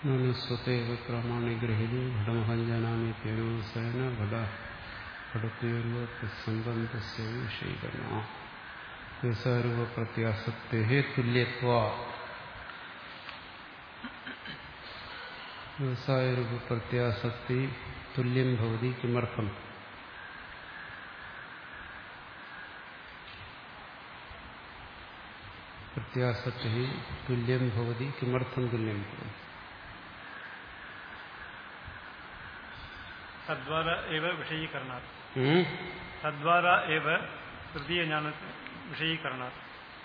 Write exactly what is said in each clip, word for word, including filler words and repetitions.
സ്വതേവ പ്രമാണി ഗ്രഹിച്ചു ഘടമഹഞ്ജനാമിത്യനുസേന ഘട ഘടത്വസംബന്ധസ്യ വിഷയീകരണ വ്യവസായരൂപ പ്രത്യാസക്തേ തുല്യത്വ വ്യവസായരൂപ പ്രത്യാസക്തി തുല്യം ഭവതി കിമർത്ഥം? പ്രത്യാസക്തി തുല്യം ഭവതി കിമർത്ഥം തുല്യം ഭവതി? തദ്വാര ഏവ വിഷയീകരണാത് തദ്വാര ഏവ തൃതീയ ജ്ഞാന വിഷയീകരണാത്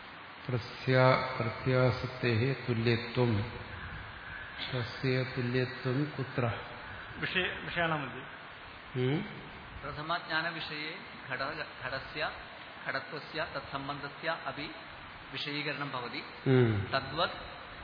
പ്രത്യാസക്തേ തുല്യത്വം തസ്യ തുല്യത്വം കുത്ര? വിഷയ വിഷയാണാം മധ്യേ പ്രഥമ ജ്ഞാന വിഷയേ ഘട ഘടസ്യ ഘടത്വസ്യ തത്സംബന്ധസ്യ അപി വിഷയീകരണം ഭവതി തദ്വത്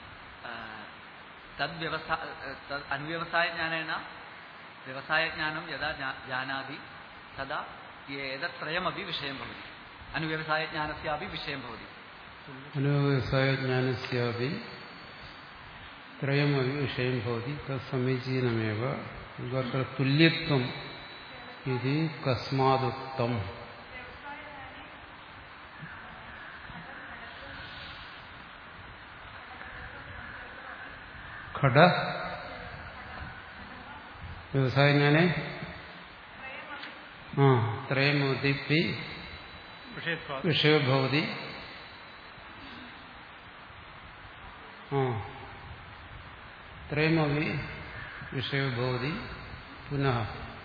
തദ്വ്യവസായ അനുവ്യവസായ ജ്ഞാനേന വ്യവസായജ്ഞാനം യഥാ ജാനാതി തഥാ ഏതത്രയമപി വിഷയം ഭവതി അനുവ്യവസായജ്ഞാനസ്യാപി വിഷയം ഭവതി അനുവ്യവസായജ്ഞാനസ്യാപി ത്രയമപി വിഷയം ഭവതി തത് സമീചീനമേവ അത്ര തുല്യത്വം ഇതി കസ്മാദുക്തം? ഘട വ്യവസായജ്ഞാനെ ആ ത്രയമപി വിഷയോ ഭവതി ആ ത്രയമപി വിഷയോ ഭവതി പുനഃ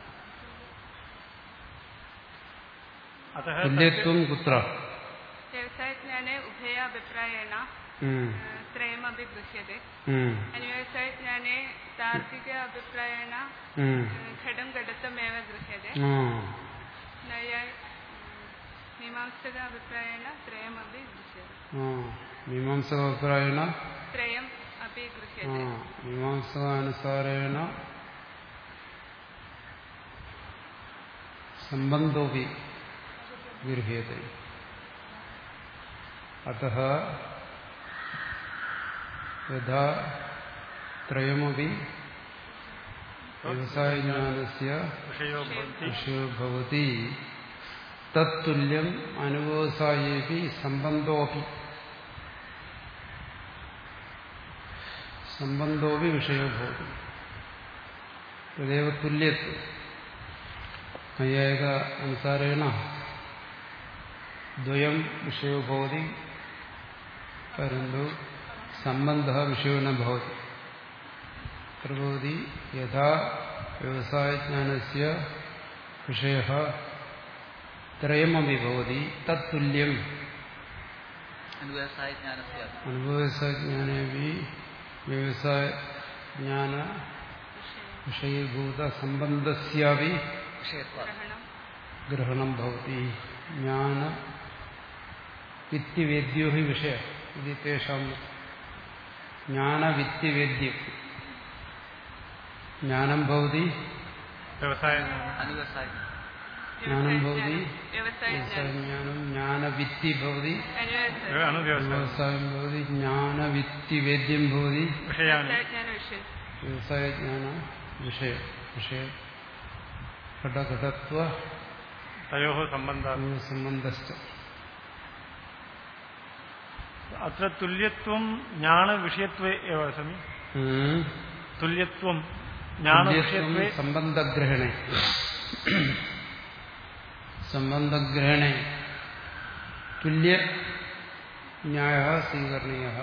തുല്യത്വം കുത്ര? വ്യവസായജ്ഞാനെ ഉഭയാഭിപ്രായേണ ത്രയമപി ദൃശ്യത്തെ അനുവ്യവസായജ്ഞാനെ താർക്കിക അഭിപ്രായേണ ഘടം ഘടത്വമേവ ദൃശ്യത്തെ മീമാംസക അഭിപ്രായേണ ത്രയമപി ദൃശ്യത്തെ മീമാംസക അഭിപ്രായേണ ത്രയം അപി ദൃശ്യത്തെ മീമാംസകാനുസാരേണ സംബന്ധോപി ഗൃഹ്യത്തെ അതഃ യഥാ ത്രയമപി വ്യവസായജ്ഞാനസ്യ വിഷയോ ഭവതി തത്തുല്യം അനുവ്യവസായേപി സംബന്ധോപി സംബന്ധോപി വിഷയോ ഭവതി തദേവ തുല്യത്വം. നൈയായിക അനുസാരേണ ദ്വയം വിഷയോ ഭവതി പരന്തു സംബന്ധ വിഷയോ ന ഭവതി. പ്രഭവതി യഥാ വ്യവസായജ്ഞാനസ്യ വിഷയഃ ത്രയമപി ഭവതി തത്തുല്യം അനുവ്യവസായജ്ഞാനേപി വ്യവസായജ്ഞാന വിഷയീഭൂത സംബന്ധസ്യാപി ഗ്രഹണം ഭവതി. ജ്ഞാന വിത്തിവേദ്യോ ഹി വിഷയ ഇത് തേഷാം ജ്ഞാനവിത്തിവേദ്യം ജ്ഞാനം ഭവതി ജ്ഞാനം ഭവതി വ്യവസായജ്ഞാനം ജ്ഞാനവിത്തി ഭവതി വ്യവസായം ഭവതി ജ്ഞാനവിത്തിവേദ്യം ഭവതി വ്യവസായജ്ഞാന വിഷയ വിഷയ ഘടഘടത്വ തയോഃ സംബന്ധശ്ച. അത്ര തുല്യത്വം ജ്ഞാന വിഷയത്വേ ഏവ സമി തുല്യത്വം ജ്ഞാന വിഷയത്വേ സംബന്ധഗ്രഹണേ സംബന്ധഗ്രഹണേ തുല്യ ന്യായഃ സ്വീകരണീയഃ.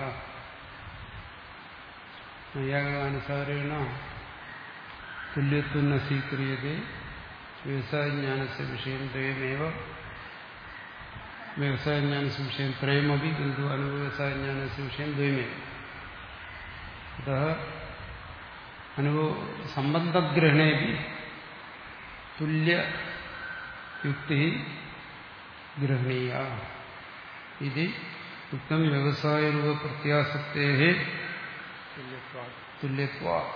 നൈയായികാനുസാരേണ തുല്യത്വം ന സ്വീക്രിയതേ വ്യവസായജ്ഞാനസ്യ വിഷയം ദ്വയമേവ വ്യവസായജ്ഞാനസ്യ വിഷയം ത്രയമപി കിന്തു അനുവ്യവസായജ്ഞാനസ്യ വിഷയം ദ്വയമേവ. അതഃ അനുഭവ സംബന്ധഗ്രഹണേപി തുല്യയുക്തി ഗ്രഹണീയ ഇതി ഉക്തം വ്യവസായരൂപ പ്രത്യാസക്തേഃ തുല്യത്വാത്.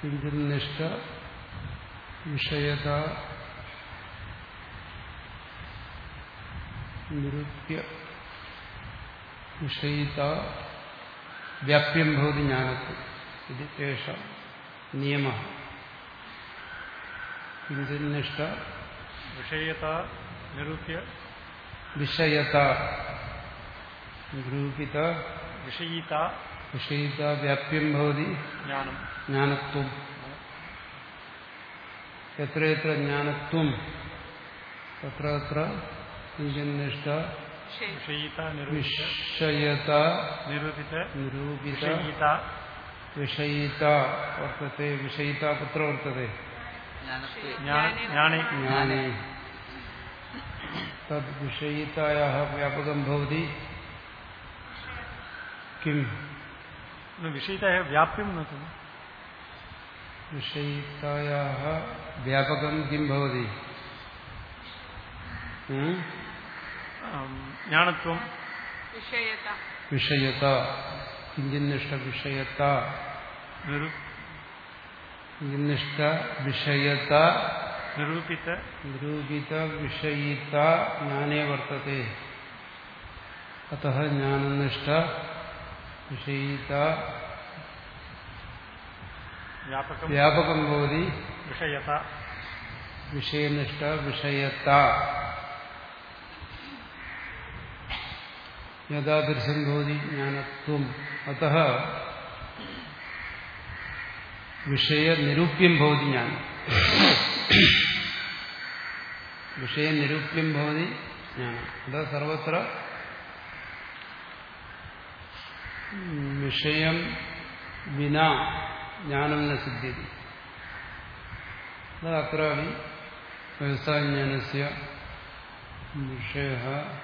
കിഞ്ചിത് നിഷ്ഠ വിഷയത നിരൂപ്യ വിഷയിത വ്യാപ്യം ഭവതി ജ്ഞാനത്വം ഇത് ഏഷ നിയമ. കിഞ്ചിത് നിഷ്ഠ വിഷയത നിരൂപ്യ വിഷയത നിരൂപിത വിഷയിത വിഷയിത വ്യാപ്യം ഭവതി ജ്ഞാനം ജ്ഞാനത്വം. എത്ര എത്ര ജ്ഞാനത്വം തത്ര തത്ര കിഞ്ചിന്നിഷ്ഠ വിഷയിത വിഷയത നിരൂപിത നിരൂപിത വിഷയിത വിഷയിത വർത്തത്തെ. വിഷയിത കുത്ര വർത്തത്തെ? ജ്ഞാനെ ജ്ഞാനേ. തദ് വിഷയിതായാः വ്യാപകം ഭവതി കിം? വിഷയിതായാः വ്യാപ്യം न खलु. വിഷയിതായാः വ്യാപകം കിം ഭവതി? ജ്ഞാനത്വം വിഷയത വിഷയത. കിഞ്ചിന്നിഷ്ഠ വിഷയത കിഞ്ചിന്നിഷ്ഠ വിഷയത നിരൂപിത നിരൂപിത വിഷയിത ജ്ഞാനേ വർത്തത്തെ. അതഃ ജ്ഞാനനിഷ്ഠ വിഷയിത വ്യാപകം വ്യാപകം ഭവതി വിഷയത വിഷയനിഷ്ഠ വിഷയത. യഥാദൃശം ഭവതി ജ്ഞാനത്വം. അതഃ വിഷയനിരൂപ്യം ഭവതി ജ്ഞാനം. വിഷയനിരൂപ്യം ഭവതി ജ്ഞാനം. അത് സർവത്ര വിഷയം വിനാ ജ്ഞാനം ന സിദ്ധ്യതി. അത്രാപി വ്യവസായജ്ഞാനസ്യ വിഷയഃ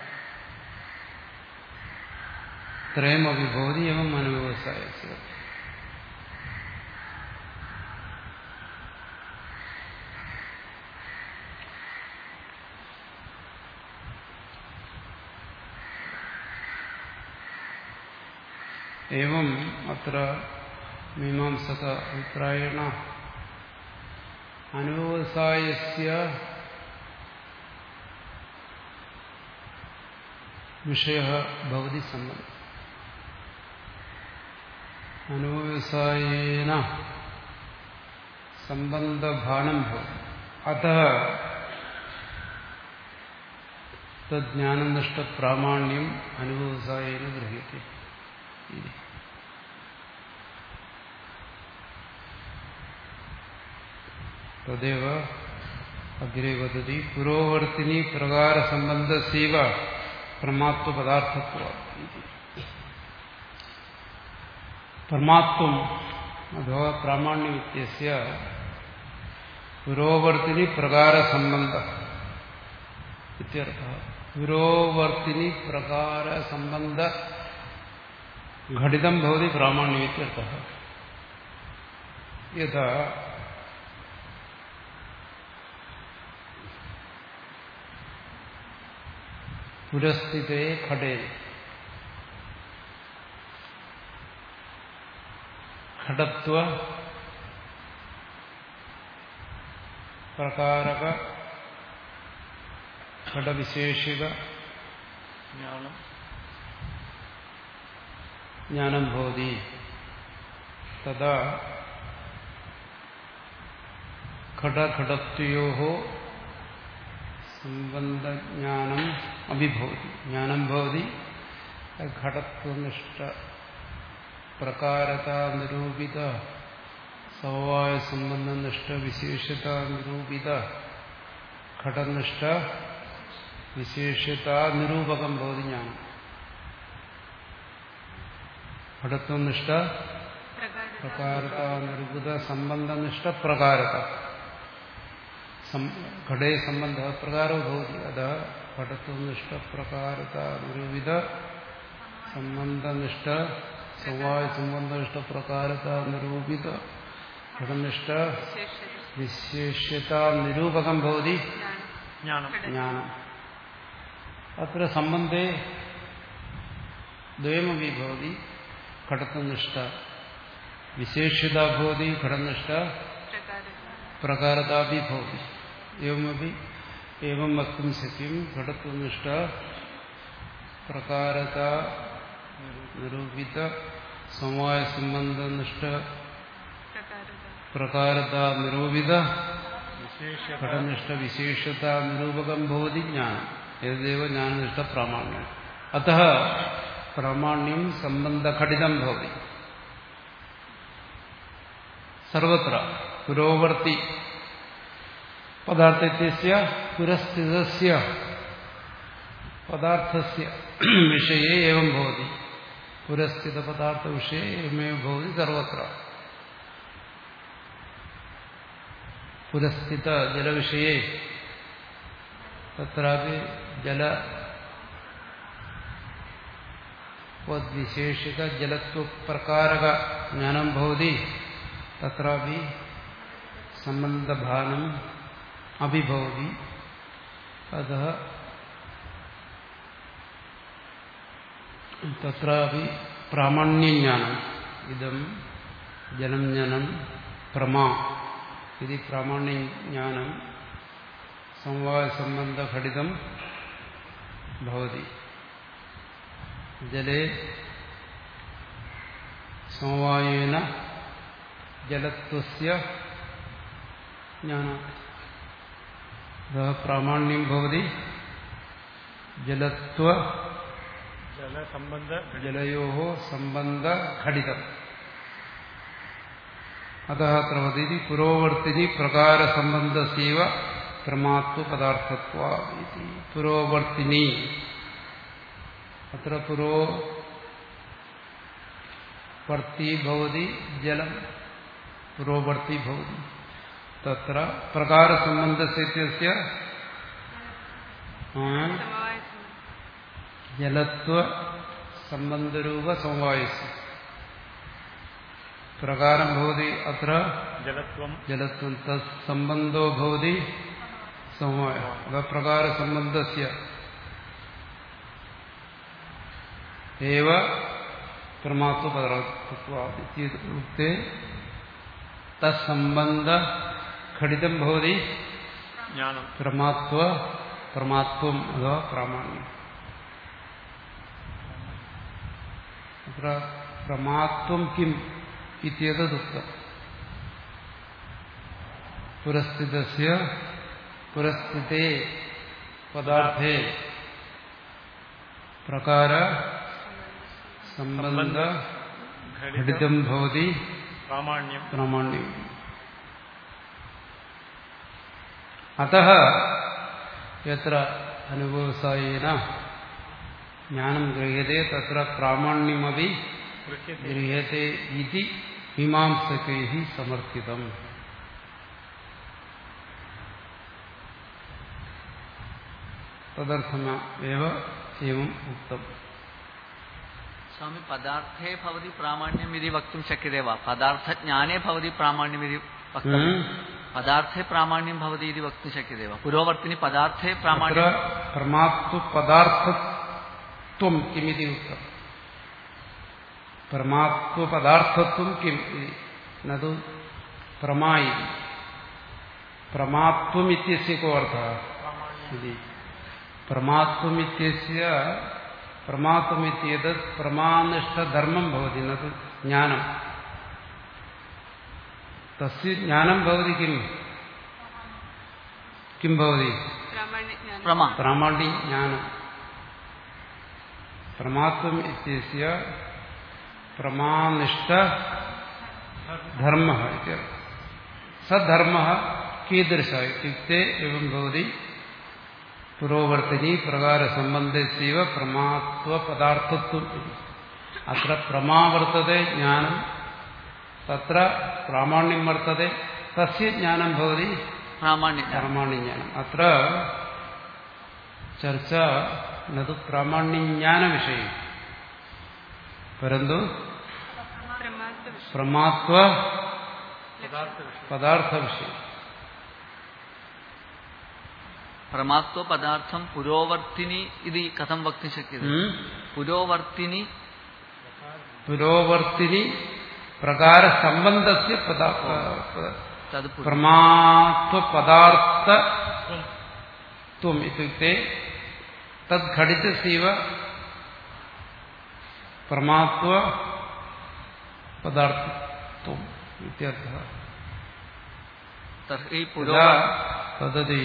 ത്രയമപി ഭവതി എവം അനുവ്യവസായസ്യ. एवं अत्र मीमांसक अभिप्रायेण अनुव्यवसायस्य विषयः भवति सम्बन्धः. अनुव्यवसायेन सम्बन्धभानं भवति. अतः तज्ज्ञाननिष्ठप्रामाण्यम् अनुव्यवसायेन गृह्यते. तदेव अग्रे वदति पुरोवर्तिनी प्रकार संबंधस्यैव परमात्व पदार्थत्वात्. परमात्वम् अथवा प्रामाण्यम् इत्यस्य पुरोवर्तिनी प्रकार संबंध इत्यर्थः. पुरोवर्तिनी प्रकार संबंध घटितं भवति प्रामाण्यम् इत्यर्थः. यथा पुरस्थिते खडे खडत्व प्रकारक खडविशेषिक ज्ञाനം ज्ञानं भवति. तदा खडखडत्वयोः संबन्धज्ञानम् अभिभवति. ज्ञानं भवति घटत्वनिष्ठ प्रकारता निरूपित समवाय संबंधनिष्ठ विशेषता निरूपित घटनिष्ठ विशेषता निरूपकं भवति ज्ञानं. घटत्वनिष्ठ प्रकारता निरूपित संबंधनिष्ठ प्रकारता घटे संबंध प्रकारो भवति. अतः घटत्वनिष्ठ प्रकारता निरूपित संबंधनिष्ठ समवाय संबंधनिष्ठ प्रकारता निरूपित घटनिष्ठ विशेष्यता निरूपकं भवति ज्ञानम्. अत्र सम्बन्धे द्वयमपि भवति. घटत्वनिष्ठ വിശേഷ്യതാ ഭവതി ഘടനിഷ്ഠ പ്രകാരതാഭി ഭവതി. എവമപി ഏവം വക്തും ശക്യം ഘടത്വനിഷ്ഠ പ്രകാരത നിരൂപിത സമവായ സംബന്ധനിഷ്ഠ പ്രകാരത നിരൂപിത ഘടനിഷ്ഠ വിശേഷത നിരൂപകം ഭവതി ജ്ഞാനം. ഏതേവ ജ്ഞാനനിഷ്ഠ പ്രാമാണ്യം. അतः പ്രാമാണ്യം സംബന്ധഘടിതം ഭവതി. സർവത്ര പുരോവർത്തി പദാർത്ഥസ്യ പുരസ്ഥിതസ്യ പദാർത്ഥസ്യ വിഷയേ ഏവം ഭവതി. പുരസ്ഥിത പദാർത്ഥ വിഷയേ ഏവമേവ ഭവതി സർവത്ര. പുരസ്ഥിത ജലവിഷയേ തത്രാപി ജല വിശേഷിക ജലത്വപ്രകാരക ജ്ഞാനം ഭവതി. തത്രാപി സംബന്ധഭാനം അഭിഭവതി. അതഃ തത്രാപി പ്രാമാണ്യജ്ഞാനം ഇദം ജലം ജ്ഞാനം പ്രമാ ഇത് പ്രാമാണ്യജ്ഞാനം സമവായ സംബന്ധഘടിതം ഭവതി. ജലേ സമവായേന ജലത്വസ്യ ജ്ഞാനം പ്രാമാണ്യം ഭവതി. ജലത്വ ജലയോः സംബന്ധഘടിതം. അതः അത്ര വദതി പുരോവർത്തിനി പ്രകാരസംബന്ധസ്യൈവ പ്രമാത്വപദാർത്ഥത്വാ ഇതി. പുരോവർത്തിനി അത്ര പുരോവർത്തി ഭവതി ജലം പുരോവർത്തി ഭവതി. തത്ര പ്രകാരസംബന്ധസ്യ ജലത്വ സംബന്ധരൂപ സമവായസ്യ പ്രകാരം ഭവതി. അത്ര ജലത്വം ജലത്വം തത്സംബന്ധോ ഭവതി സമവായ. പ്രകാരസംബന്ധസ്യ ഏവ പ്രമാത്വപദാർത്ഥത്വാദിത്യുക്തേ തത്സംബന്ധ ഘടിതം ഭവതി ജ്ഞാനം പ്രമാത്വ പ്രമാത്വം അഥവാ പ്രാമാണ്യം. അത്ര പ്രമാത്വം കിം ഇത്യേതദുക്തം. പുരസ്ഥിതസ്യ പുരസ്ഥിതേ പദാർത്ഥേ പ്രകാര സംബന്ധ ഘടിതം ഭവതി പ്രാമാണ്യം പ്രാമാണ്യം. അതഃ യത്ര അനുഭവസായേന ജ്ഞാനം ഗൃഹ്യത്തെ തത്ര പ്രാമാണ്യമപി ഗൃഹ്യത്തെ ഇതി മീമാംസകൈഃ സമർത്ഥിതം. തദർത്ഥമേവ ഏവം ഉക്തം. സ്വാമി പദാർത്ഥേ ഭവതി പ്രാമാണ്യം ഇതി വക്തും ശക്യത്തെ വാ? പദാർത്ഥജ്ഞാനേ ഭവതി പ്രാമാണ്യം ഇതി വക്തം. പദാർത്ഥേ പ്രാമാണ്യം ഭവതി ഇതി വക്തും ശക്യത്തെ വാ? പുരോവർത്തിനി പദാർത്ഥേ പ്രാമാണ്യം പ്രമാത്വ പദാർത്ഥത്വം കിമിതി ഉക്തം. പ്രമാത്വ പദാർത്ഥത്വം കിം നതു പ്രമായി. പ്രമാത്വം ഇത്യസ്യ കോ അർത്ഥഃ ഇതി. പ്രമാത്വം ഇത്യസ്യ പ്രമാത്വം ഇത്യേതത് പ്രമാനിഷ്ഠധർമ്മം ഭവതി നതു ജ്ഞാനം. തസ്യ ജ്ഞാനം ഭവതി കിം കിം ഭവതി പ്രാമാണ്യ ജ്ഞാനം. പ്രമാത്വം ഇത്യസ്യ പ്രമാനിഷ്ഠ ധർമ്മഃ ഇത്യർത്ഥഃ. സധർമ്മഃ കീദൃശഃ ഇത്യുക്തേ ഏവം ഭവതി പുരോവർത്തിനി പ്രകാരസംബന്ധസ്യൈവ പ്രമാത്വപദാർത്ഥത്വം. അത്ര പ്രമാ വർത്തതേ ജ്ഞാനം തത്ര പ്രാമാണ്യം വർത്തതേ തസ്യ ജ്ഞാനം ഭവതി പ്രാമാണ്യജ്ഞാനം. അത്ര ചർച്ച നതു പ്രാമാണ്യജ്ഞാനവിഷയം പരന്തു പ്രമാത്വ പദാർത്ഥവിഷയം. പ്രമാത്വ പദാർത്ഥം പുരോവർത്തിനി ഇതി കഥം വക്തും ശക്യത്തെ? പുരോവർത്തിനി പുരോവർത്തിനി പ്രകാര സംബന്ധസ്യ തത് പുരു- പ്രമാത്വ പദാർത്ഥത്വം ഇത്യുക്തെ തദ് ഘടിതസീവ പ്രമാത്വ പദാർത്ഥത്വം ഇത്യർത്ഥഃ. തർഹി യഥാ പുരോ തദതി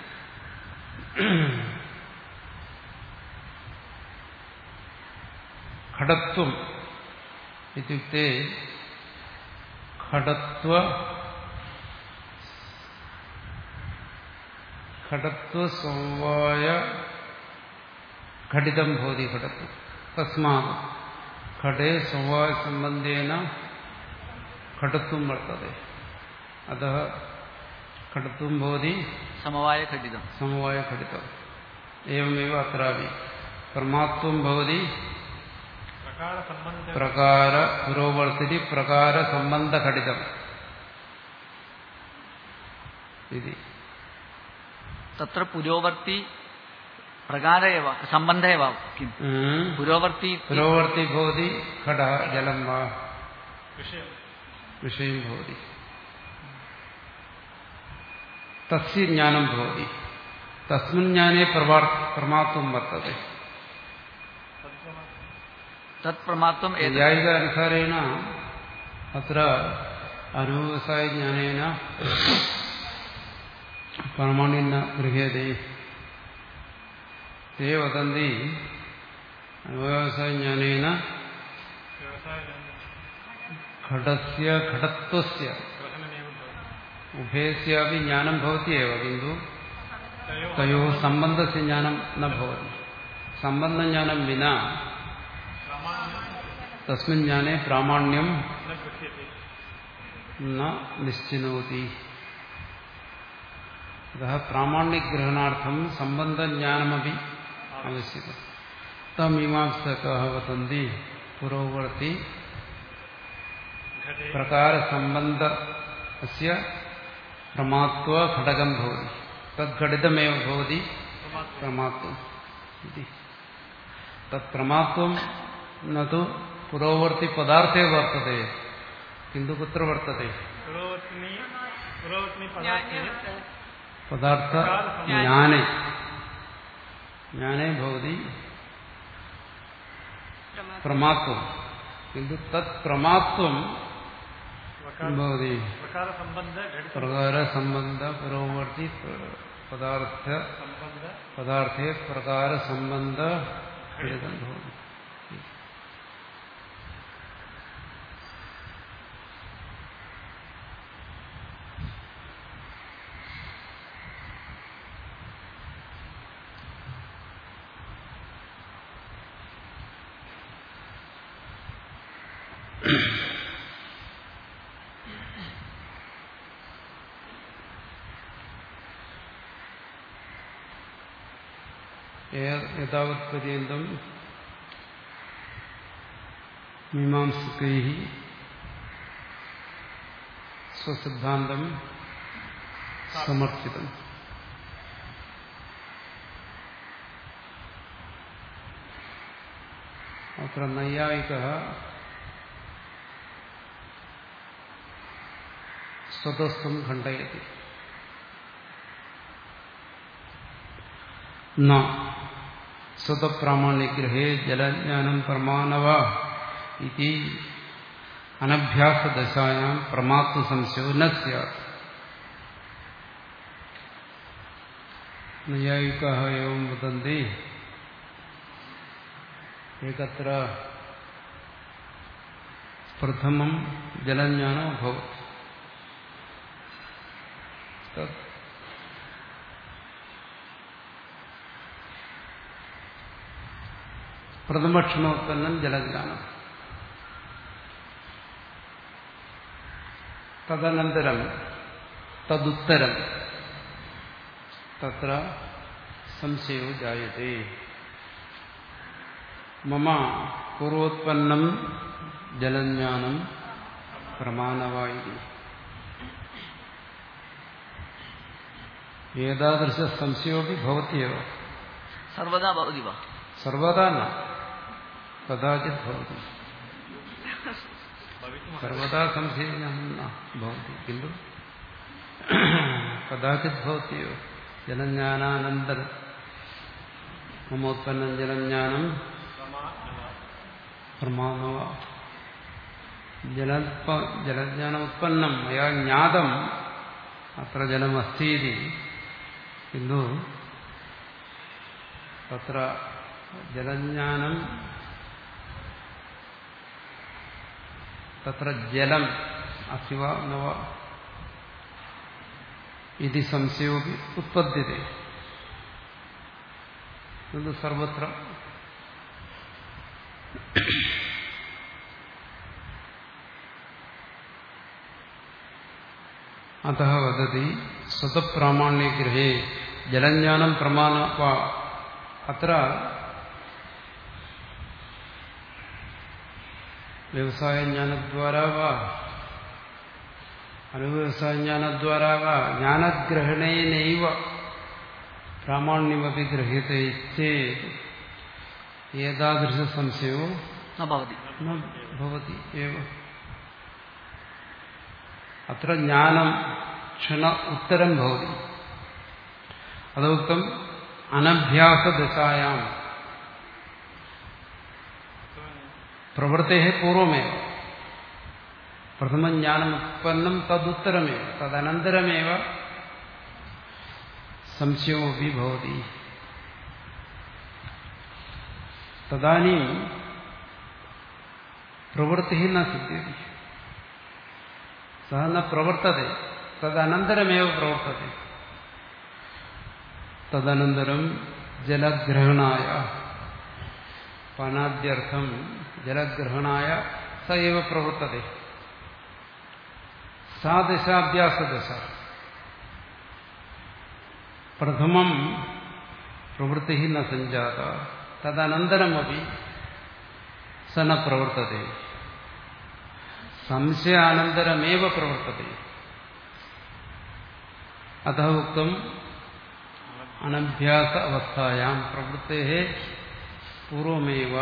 ഘടത്വം ഇത്യുക്തെ ഘടത്വ ഘടത്വ സമവായ ഘടിതം ഭവതി ഘടത്വം തസ്മാത് ഘടേ സമവായ സംബന്ധേന ഘടത്വം വർത്തതെ അതഃ ഘടത്വം ഭവതി സമവായ ഘടിതം സമവായ ഘടിതം ഏവമേവ അത്രാപി പ്രമാത്വം ഭവതി പ്രകാര സംബന്ധ പ്രകാര പുരോവർത്തിനി പ്രകാര സംബന്ധ ഘടിതം ഇതി. തത്ര പുരോവർത്തി പ്രകാര ഏവ സംബന്ധ ഏവ കിം ഉം. പുരോവർത്തി പുരോവർത്തി ഭവതി ഘടഃ ജലം വാ വിഷയം വിഷയം ഭവതി തസ്യ ജ്ഞാനം ഭവതി തസ്മിൻ ജ്ഞാനേ പ്രമാത്വം വർത്തതെ. തത് പ്രമാത്വം ഏത നൈയായിക അനുസാരേണ അത്ര അനുവ്യവസായ ജ്ഞാനേന പ്രാമാണ്യം ന ഗൃഹ്യതേ. തേ വദന്തി അനുവ്യവസായ ജ്ഞാനേന വ്യവസായ ഘടസ്യ ഘടത്വസ്യ ഗ്രഹണമേവ ഭവതി. ഉഭയസ്യാപി ജ്ഞാനം ഭവതി ഏവ കിന്തു തയോ തയോ സംബന്ധസ്യ ജ്ഞാനം ന ഭവതി. സംബന്ധജ്ഞാനം വിനാ സാമാന്യം തസ്മിൻ ജ്ഞാനേ പ്രാമാണ്യം ന ഗൃഹ്യത്തെ. ന നിശ്ചിനോതി. അതഃ പ്രാമാണ്യഗ്രഹണാർത്ഥം സംബന്ധജ്ഞാനമപി ആവശ്യകം. തമീമാംസകാः വദന്തി പുരോവർത്തി ഘടേ പ്രകാരസംബന്ധസ്യ പ്രമാത്വ ഘടകം ഭവതി തദ്ഘടിതമേവ ഭവതി പ്രമാത്വം ഇതി. തത്പ്രമാത്വം നതു പുരോവർത്തി പദാർത്ഥേ വർത്തത്തെ കിന്തു കുത്ര വർത്തത്തെ പുരോവർത്തിനി പുരോവർത്തിനി ജ്ഞാനേ പദാർത്ഥേ വർത്തते. പദാർത്ഥ ജ്ഞാനേ ജ്ഞാനേ ഭവതി प्रमात्वं. പ്രമാത്വം കിന്തു തത് പ്രമാത്വം ഭവതി പ്രകാര സംബന്ധ ഘടിത പ്രകാര സംബന്ധ പുരോവർത്തി പദാർത്ഥ സംബന്ധ പദാർത്ഥേ പ്രകാര സംബന്ധ ഘടിതം ഭവതി. ഏതാവത് പര്യന്തം മീമാംസകൈഃ സ്വസിദ്ധാന്തം സമർപ്പിതം. അത്ര നൈയായികഃ സ്വതസ്ഥം ഖണ്ഡയതി. ന സ്വതപ്രാമാണ്യഗ്രഹേ ജലജ്ഞാനം പ്രമാണവ ഇതി അനഭ്യാസദശായാം പ്രമാത്വ സംശയോ ന സ്യാത്. നൈയായികാഃ ഏവം വദന്തി ഏകത്ര പ്രഥമം ജലജ്ഞാനോ ഭവതി തത് പ്രഥമക്ഷണോത്പന്നം ജലജ്ഞാനം. തദനന്തരം തദുത്തരം തത്ര സംശയോ ജായത്തെ. മമ പൂർവോത്പന്നം ജലജ്ഞാനം പ്രമാണവായി. ഏതാദൃശ സംശയോപി ഭവത്യവ സർവദാ ഭവതി വാ സർവദാ ന കദാചിത് ഭവതി. സർവദാ സംശയം ഭവതി കിന്തു കഥാചിത് ഭവത്യോ ജലജ്ഞാനാനന്തര മമോത്പന്നം ജലജ്ഞാനം പ്രമാണവ ജലൽപ ജലജ്ഞാനോത്പന്നം മയാ ജ്ഞാതം അത്ര ജലമസ്തീതി കിന്തു തത്ര ജലജ്ഞാനം തത്ര ജലം അസ്തി വാ നവ ഇതി സംശയോപി ഉത്പദ്യത്തെ ഇത് സർവത്ര അതഃ വദതി സ്വതപ്രാമാണ്യഗ്രഹേ ജലജ്ഞാനം പ്രമാണ അത്ര വ്യവസായജ്ഞാനദ്വാരാ വാ അനുവ്യവസായജ്ഞാനദ്വാരാ വാ ജ്ഞാനഗ്രഹണേനൈവ പ്രാമാണ്യമപി ഗൃഹ്യത്തെ ചേത് ഏതാദൃശ സംശയോ ന ഭവതി ന ഭവതി ഏവ അത്ര ജ്ഞാനം ക്ഷണ ഉത്തരം ഭവതി അതോക്തം അനഭ്യാസദശായാം പ്രവൃത്തേ പൂർവമേവ പ്രഥമജ്ഞാനമുത്പന്നം തദുത്തരമേവ തദനന്തരമേവ സംശയമപി ഭവതി തദാനീം പ്രവൃത്തി ന സിദ്ധ്യതി സഹ ന പ്രവർത്തതെ തദനന്തരമേവ പ്രവർത്തതെ തദനന്തരം ജലഗ്രഹണായ പാനാദ്യർത്ഥം ജലഗ്രഹണായ സ ഏവ പ്രവർത്തതെ സാ ദശാഭ്യാസദശ പ്രഥമം പ്രവൃത്തി ന സഞ്ജാത തദനന്തരമപി സ ന പ്രവർത്തതെ സംശയാനന്തരമേവ പ്രവർത്തതെ അതഃ ഉക്തം അനഭ്യാസ അവസ്ഥായാം പ്രവൃത്തേഃ പൂർവമേവ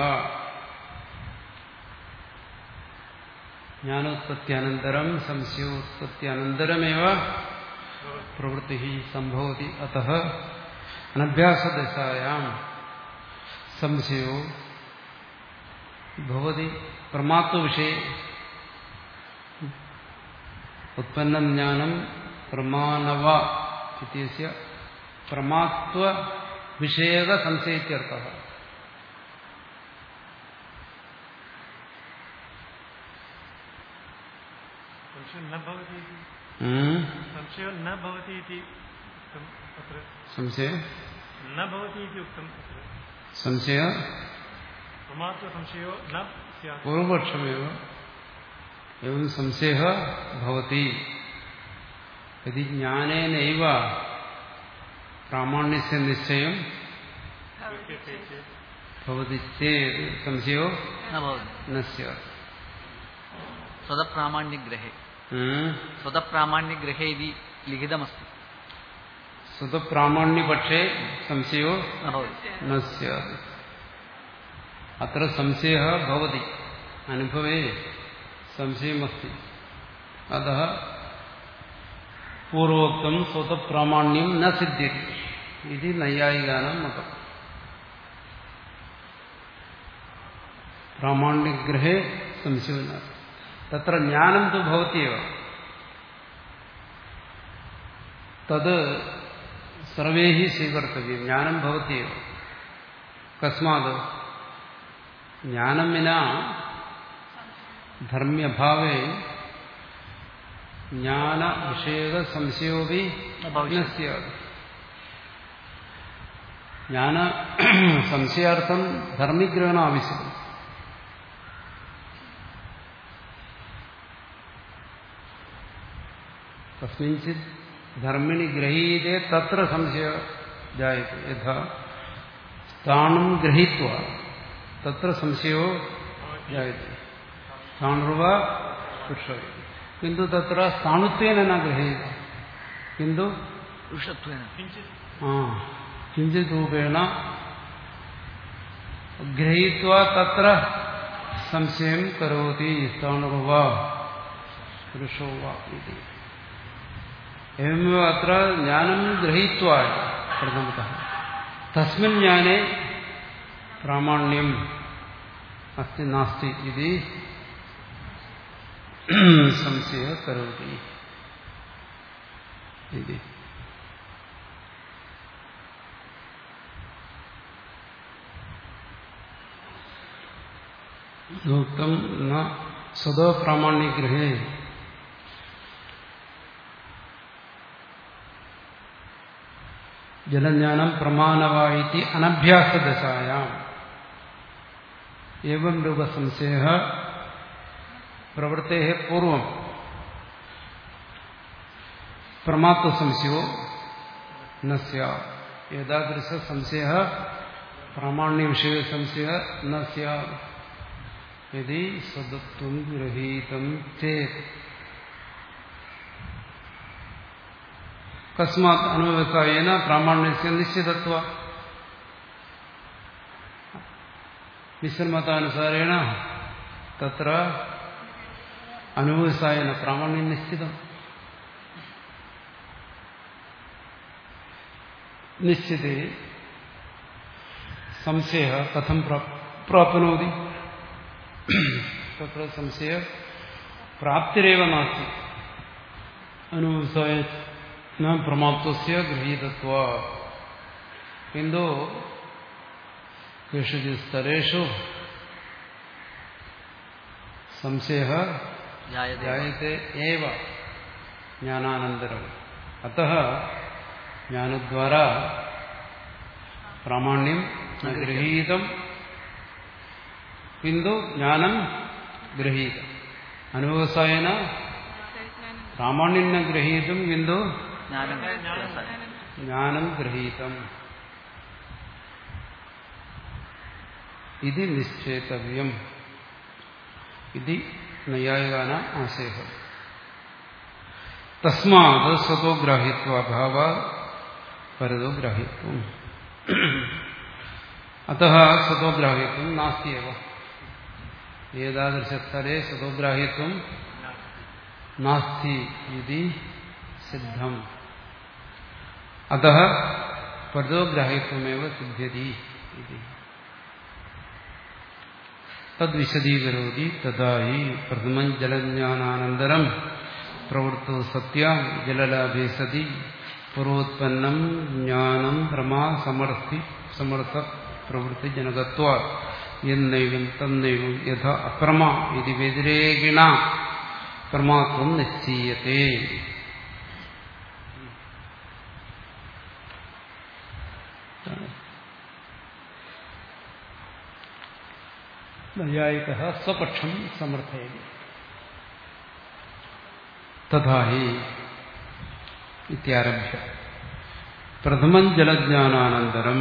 ജ്ഞാനോത്പത്ത്യനന്തരം സംശയോത്പത്ത്യനന്തരമേവ പ്രവൃത്തി സംഭവതി അതഃ അനഭ്യാസദശായാം സംശയോ ഭവതി പ്രമാത്വവിഷയെ ഉത്പന്നം ജ്ഞാനം പ്രമാണവ ഇത്യസ്യ പ്രമാത്വ വിഷയക സംശയിത്യർത്ഥഃ संशयो न भवति इति संशयो न भवति इति उक्तम् अत्र സംശയ न भवति इति उक्तम् अत्र സംശയ प्रमात्व संशयो न स्यात् पूर्वपक्षमेव एवं संशयः भवति यदि ज्ञानेनैव प्रामाण्यस्य निश्चयं उच्यते चेत् भवति चेत् संशयो न भवति न स्यात् स्वतःप्रामाण्यग्रहे स्वतःप्रामाण्यग्रहे इति लिखितमस्ति स्वतःप्रामाण्यपक्षे संशयो न भवति न स्यात् अत्र संशयः भवति अनुभवे संशयमस्ति अतः पूर्वोक्तं स्वतःप्रामाण्यं न सिद्ध्यति इति नैयायिकानां मतं प्रामाण्यग्रहे संशयो नास्ति तत्र ज्ञानं तु भवति एव तद् सर्वैः स्वीकर्तव्यं ज्ञानं भवति एव कस्मात् ज्ञानं विना धर्म्यभावे ज्ञानविषयकसंशयोऽपि न स्यात् ज्ञान संशयार्थं धर्मिग्रहणम् आवश्यकम् कस्मिंश्चित् धर्मिणि गृहीते तत्र संशयः जायते यथा स्थाणुं गृहीत्वा तत्र संशयो जायते स्थाणुर्वा पुरुषः किन्तु तत्र स्थाणुत्वेन न गृह्यते किन्तु पुरुषत्वेन किञ्चित् रूपेण गृहीत्वा तत्र संशयं करोति स्थाणुर्वा പുരുഷോ വാ ഇതി. एवमेव अत्र ज्ञानं गृहीत्वा प्रथमतः तस्मिन् ज्ञाने प्रामाण्यम् अस्ति नास्ति इति संशयः करोति इति. उक्तं न सदा प्रामाण्यगृहे जलज्ञानं प्रमाणवा इति अनभ्यासदशायाम् एवं रूपसंशयः प्रवृत्तेः पूर्वं प्रमात्वसंशयो न स्यात्. एतादृशसंशयः प्रामाण्यविषयसंशयः न स्यात् यदि सदत्वं गृहीतं चेत्. कस्मात् अनुव्यवसायेन प्रामाण्यस्य निश्चितत्वात्. मिश्रमतानुसारेण तत्र अनुव्यवसायेन प्रामाण्यं निश्चितम्. निश्चिते संशयः कथं प्राप्नोति? तत्र संशय प्राप्तिरेव नास्ति. अनुव्यवसाय न प्रमात्वस्य गृहीतत्वात्. किन्तु केषुचित् स्तरेषु संशयः जायते एव ज्ञानानन्तरम्. अतः ज्ञानद्वारा प्रामाण्यं न गृहीतं, किन्तु ज्ञानं गृहीतम्. अनुव्यवसायेन प्रामाण्यं न गृहीतं, किन्तु ज्ञानं गृहीतम् इति निश्चेतव्यम् इति नैयायिकानाम् आशयः. तस्मात् स्वतो ग्राह्यत्वाभावात् परतो ग्राह्यत्वम्. अतः स्वतो ग्राह्यत्वं नास्ति एव. एतादृशस्तरे स्वतो ग्राह्यत्वं नास्ति इति सिद्धम्. अतः परतो ग्राह्यत्वमेव सिद्ध्यति इति तद्विशदीकरोति. तथा हि प्रथमं जलज्ञानानन्तरं प्रवृत्तो सत्यां जललाभे सति पूर्वोत्पन्नं ज्ञानं प्रमा समर्थि समर्थ प्रवृत्तिजनकत्वात् यन्नैवं तन्नैवं यथा अप्रमा इति व्यतिरेकिणा प्रमात्वं निश्चीयते. नैयायिकः स्वपक्षं समर्थयति. तथा हि इत्यारभ्य प्रथमं जलज्ञानानन्तरं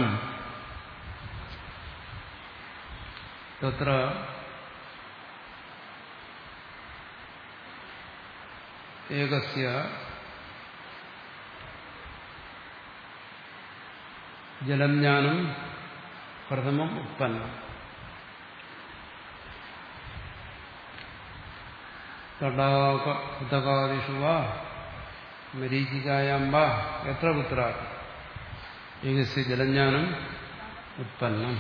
तत्र एकस्य जलज्ञानं प्रथमम् उत्पन्नम्. तडाक उदकादिषु वा मरीचिकायां वा यत्र कुत्रापि एकस्य जलज्ञानम् उत्पन्नम्.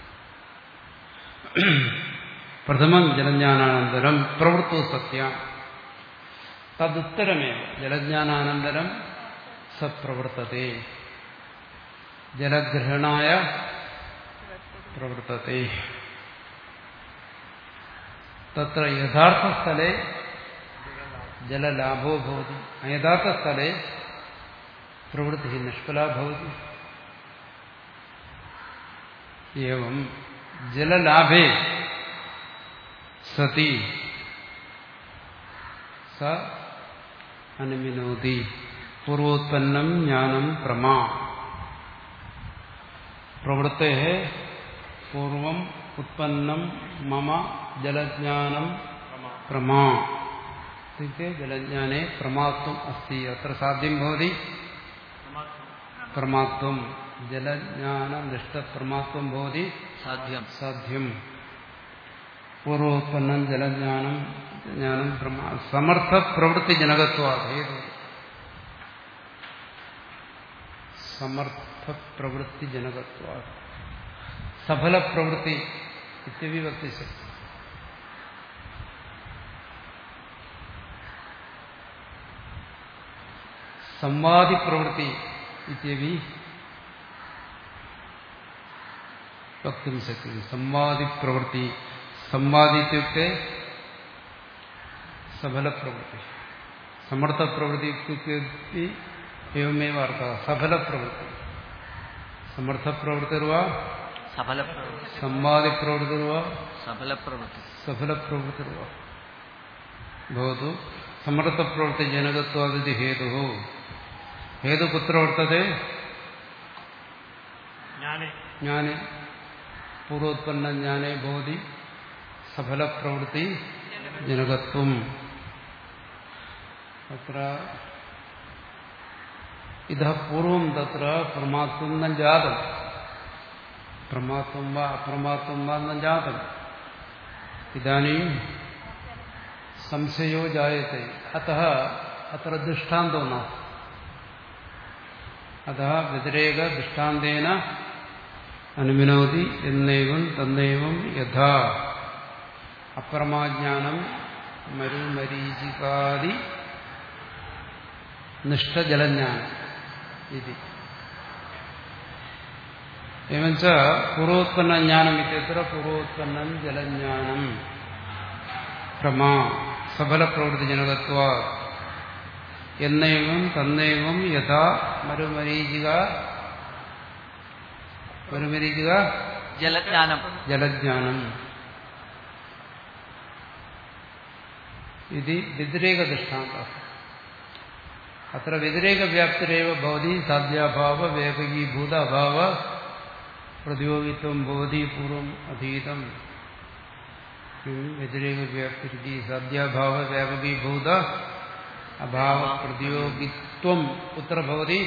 प्रथमं जलज्ञानानन्तरं प्रवृत्तो सत्यां तदुत्तरमेव जलज्ञानानन्तरं स प्रवर्तते. जलग्रहणाय प्रवर्तते. तत्र यथार्थस्थले जललाभो भवति, अयथार्थस्थले प्रवृत्तिः निष्फला भवति. एवं जललाभे सति स अनुमिनोति पूर्वोत्पन्नं ज्ञानं प्रमा. प्रवृत्तेः पूर्वम् उत्पन्नं मम जलज्ञानं प्रमा. इत्युक्ते जलज्ञाने प्रमात्वम् अस्ति. अत्र साध्यं भवति प्रमात्वं. जलज्ञाननिष्ठप्रमात्वं भवति साध्यं. साध्यम् പൂർവോത്പന്നം ജലജ്ഞാനം ജ്ഞാനം ബ്രഹ്മ സമർത്ഥ പ്രവൃത്തി ജനകത്വ ഹേതു സമർത്ഥ പ്രവൃത്തി ജനകത്വ സഫല പ്രവൃത്തി ഇത്യവിഭക്തി സംവാദി പ്രവൃത്തി ഇത്യവി വക്തും ശക്തി സംവാദി പ്രവൃത്തി സംവാദി ഇത്യുക്തെ സഫല പ്രവൃത്തി സമർത്ഥ പ്രവൃത്തി ഇത്യുക്തെ एवमेव अर्थः सफल प्रवृत्ति समर्थ प्रवृत्तिर्वा सफल प्रवृत्ति संवादि प्रवृत्तिर्वा सफल प्रवृत्ति सफल प्रवृत्तिर्वा भवतु समर्थ प्रवृत्ति जनकत्वादिति हेतुः हेतु कुत्र वर्तते ज्ञाने ज्ञाने पूर्वोत्पन्न ज्ञाने भवति सफल प्रवृत्ति जनकत्वम् अत्र इतः पूर्वं तत्र प्रमात्वं न जातम् प्रमात्वं वा अप्रमात्वं वा न जातम् इदानीं संशयो जायते अतः अत्र दृष्टान्तो नास्ति अतः व्यतिरेक दृष्टान्तेन अनुमिनोति एन्नैवं तन्नैवं यथा अप्रमाज्ञानं मरुमरीचिकादि निष्ठजलज्ञानम् इति एवञ्च पूर्वोत्पन्नज्ञानम् इत्यत्र पूर्वोत्पन्नं जलज्ञानं प्रमा सफलप्रवृत्तिजनकत्वात् एन्नैवं तन्नैवं यथा मरुमरीचिका मरुमरीचिका जलज्ञानं जलज्ञानम् इति व्यतिरेकदृष्टान्तः अत्र व्यतिरेकव्याप्तिरेव भवति साध्याभाव व्यापकीभूत अभाव प्रतियोगित्वं भवति पूर्वम् अधीतम् व्यतिरेकव्याप्तिरिति साध्याभाव व्यापकीभूत अभाव प्रतियोगित्वं कुत्र भवति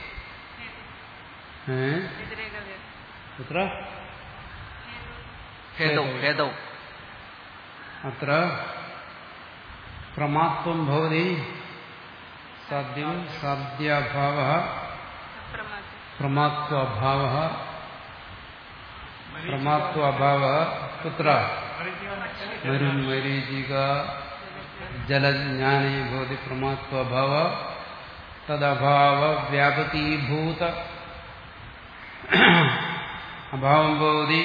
कुत्र हेतौ हेतौ अत्र प्रमात्वं भवति साध्यं साध्याभावः प्रमात्वाभावः प्रमात्वाभावः कुत्र मरुमरीचिका जलज्ञाने भवति प्रमात्वाभावः तदभाव व्यापकीभूत अभावं भवति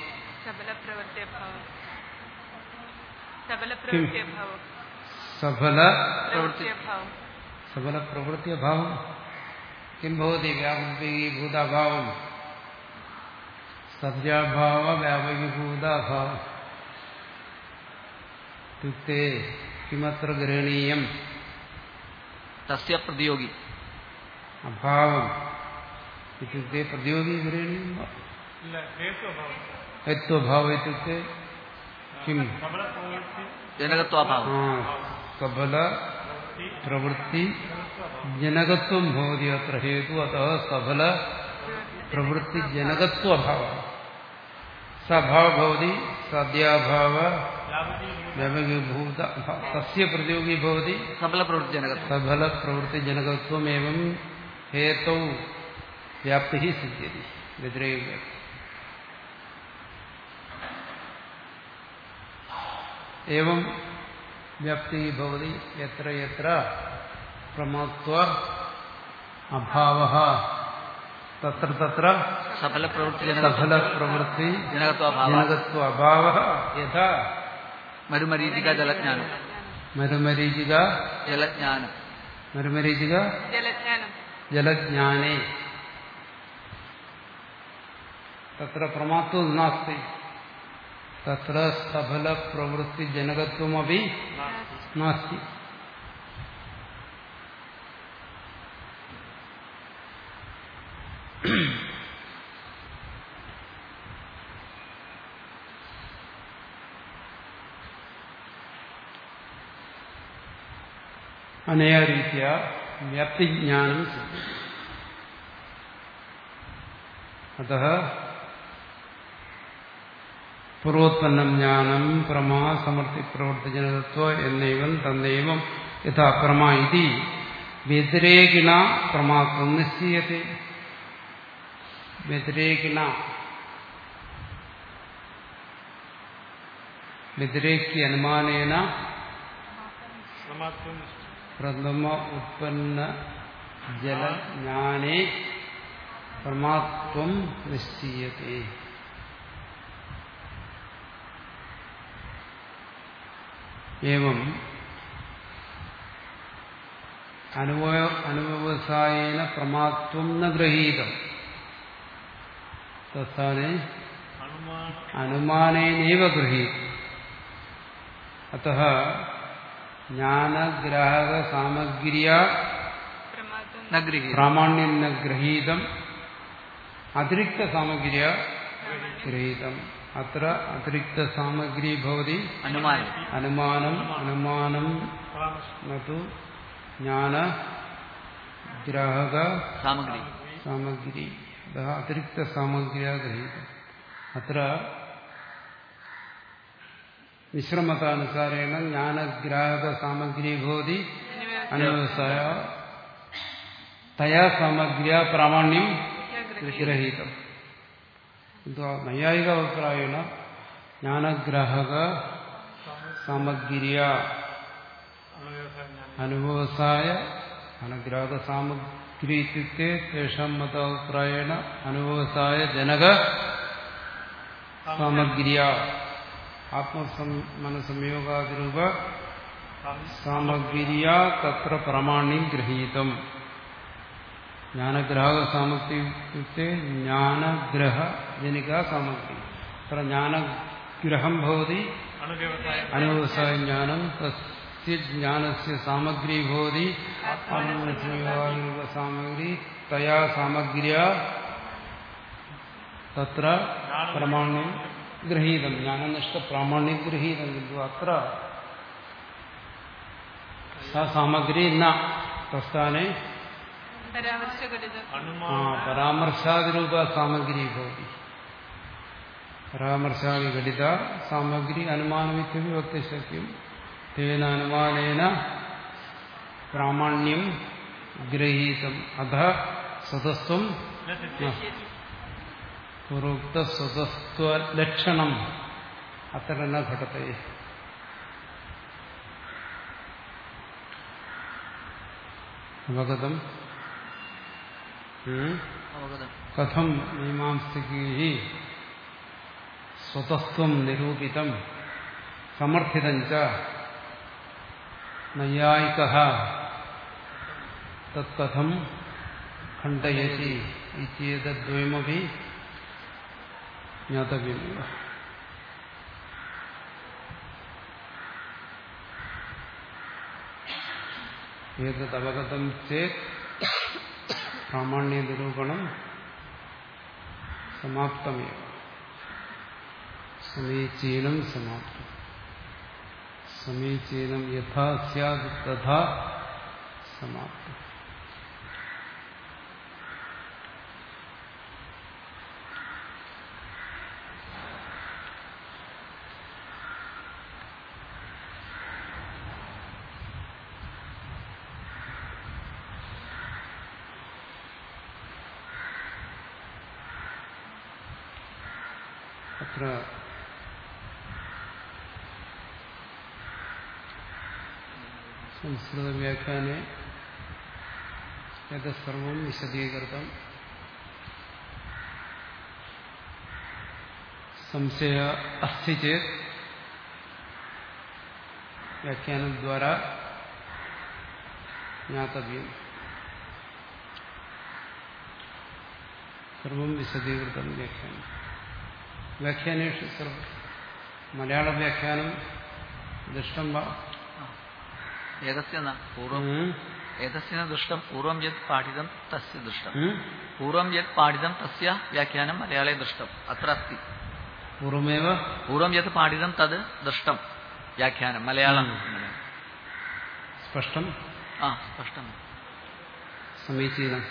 सफल प्रवृत्ति सबल प्रवृत्ति अभाव किं भवति व्यापकीभूताभावं सद्याभाव व्यापकीभूताभाव इत्युक्ते किमत्र ग्रहणीयम् तस्य प्रतियोगी अभावम् इत्युक्ते प्रतियोगी ग्रहणीयं वा हेत्वभाव इत्युक्ते किं जनकत्वाभावः सबल प्रवृत्ति जनकत्वं भवति अत्र हेतु अतः सफल प्रवृत्ति जनकत्व अभावः सभाव भवति साध्याभाव व्यापकीभूत तस्य प्रतियोगी भवति सबल प्रवृत्ति जनकत्वं सबल प्रवृत्ति जनकत्वम् एवं हेतौ व्याप्तिः सिद्ध्यति व्यतिरेक एवं व्याप्ति भवति यत्र यत्र प्रमात्व अभावः तत्र तत्र सफल प्रवृत्ति सफल प्रवृत्ति जनकत्वाभावः जनकत्व अभावः यथा मरुमरीचिका जलज्ञानं मरुमरीचिका जलज्ञानं मरुमरीचिका जलज्ञानं जलज्ञाने तत्र प्रमात्वं नास्ति तत्र सफल प्रवृत्ति जनकत्वमपि नास्ति अनया रीत्या व्याप्तिज्ञानं सिद्ध्यति अतः പൂർവോത്പന്നം ജ്ഞാനം പ്രമാ സമർത്ഥി പ്രവർത്തിജനതത്വ എന്നൈവം തന്നൈവം യഥാ പ്രമാ ഇതി വ്യതിരേകിണ പ്രമാത്വം നിശ്ചയത്തെ. വ്യതിരേകിണ വ്യതിരേക്കി അനുമാനേന പ്രഥമ ഉത്പന്ന ജലജ്ഞാനേ പ്രമാത്വം നിശ്ചയത്തെ. ഏവം അനുഭവ അനുഭവസായേന പ്രമാത്വം ന ഗ്രഹീതം തസ്ഥാനെ അനുമാനേനൈവ ഗ്രഹീതം. അതഃ ജ്ഞാനഗ്രാഹക സാമഗ്രിയാ പ്രാമാണ്യം ന ഗ്രഹീതം അതിരിക്ത സാമഗ്രിയാ ഗ്രഹീതം. അത്ര അതിരിക്ത സാമഗ്രി ഭവതി അനുമാനം. അനുമാനം അനുമാനം നതു ജ്ഞാന ഗ്രാഹക സാമഗ്രി സാമഗ്രി അതിരിക്ത സാമഗ്രിയാ ഗ്രഹീതം. അത്ര മിശ്രമതാനുസാരേണ ജ്ഞാനഗ്രാഹക സാമഗ്രി ഭവതി അനുവ്യവസായ തയാ സാമഗ്രിയാ പ്രാമാണ്യം ഗ്രഹീതം. നൈയായിക അഭിപ്രായേണ ജ്ഞാനഗ്രാഹക സാമഗ്രിയാ അനുവ്യവസായ അനുഗ്രാഹക സാമഗ്രി ഇത്യുക്തെ തേഷാം മതാഭിപ്രായേണ അനുവ്യവസായ ജനക സാമഗ്രിയാ ആത്മസംയോഗാതിരൂപ സാമഗ്രിയാ തത്ര പ്രാമാണ്യം ഗ്രഹീതം. ജ്ഞാനഗ്രാഹക സാമഗ്രി ഇത്യുക്തെ ജ്ഞാനഗ്രഹ ജനിക സാമഗ്രി. അത്ര ജ്ഞാനഗ്രഹം ഭവതി അനുവ്യവസായ ജ്ഞാനം തസ്യ ജ്ഞാനസ്യ സാമഗ്രി ഭവതി ആത്മസംയോഗാതിരൂപ സാമഗ്രി തയാ സാമഗ്രിയാ തത്ര പ്രമാണ്യം ഗ്രഹീതം. ജ്ഞാനനിഷ്ഠ പ്രാമാണ്യം ഗ്രഹീതം. കിന്തു അത്ര സാ സാമഗ്രി ന പ്രസ്ഥാനെ പരാമർശാദിരൂപ സാമഗ്രി ഭവതി. പരാമർശാദി ഘടിത സാമഗ്രി അനുമാനമിത്യപി വക്തി ശക്യം. തേന അനുമാനേന പ്രാമാണ്യം ഗ്രഹീതം. അധ സ്വതസ്ത്വം പൂർവോക്ത സ്വതസ്ത്വലക്ഷണം അത്ര ന ഘടത്തെ. അവഗതം. കഥം മീമാംസകൈ സ്വതസ്ത്വം നിരൂപിതം സമർത്ഥിതം ച നൈയായികഃ തത്കഥം ഖണ്ഡയതി ഇത്യേതദ്ദ്വയമപി ജ്ഞാതവ്യമേവ. ഏതദവഗതം ചേത് പ്രാമാണ്യനിരൂപണം സമാപ്തമേവ. സമീചീനം സമാപ്തം. സമീചീനം യഥാ സ്യാദ് തഥാ സമാപ്തം. അത്ര സംസ്കൃത വ്യാഖ്യാനെ യതസർവം വിശദീകൃതം. സംശയ അസ്തി ചേത് വ്യാഖ്യാനദ്വാരാ ജ്ഞാതവ്യം. സർവം വിശദീകൃതം വ്യാഖ്യാനം. വ്യാഖ്യാനേഷു സർവം. മലയാള വ്യാഖ്യാനം ദൃഷ്ടം വാ ഏതസ്യ ന പൂർവം ഏതസ്യ ന ദൃഷ്ടം പൂർവം യത് പാഠിതം തസ്യ ദൃഷ്ടം. പൂർവം യത് പാഠിതം തസ്യ വ്യാഖ്യാനം മലയാളേ ദൃഷ്ടം അത്ര അസ്തി. പൂർവമേവ പൂർവം യത് പാഠിതം തത് ദൃഷ്ടം വ്യാഖ്യാനം മലയാളം. സ്പഷ്ടം. ആ സ്പഷ്ടം. സമീചീനം.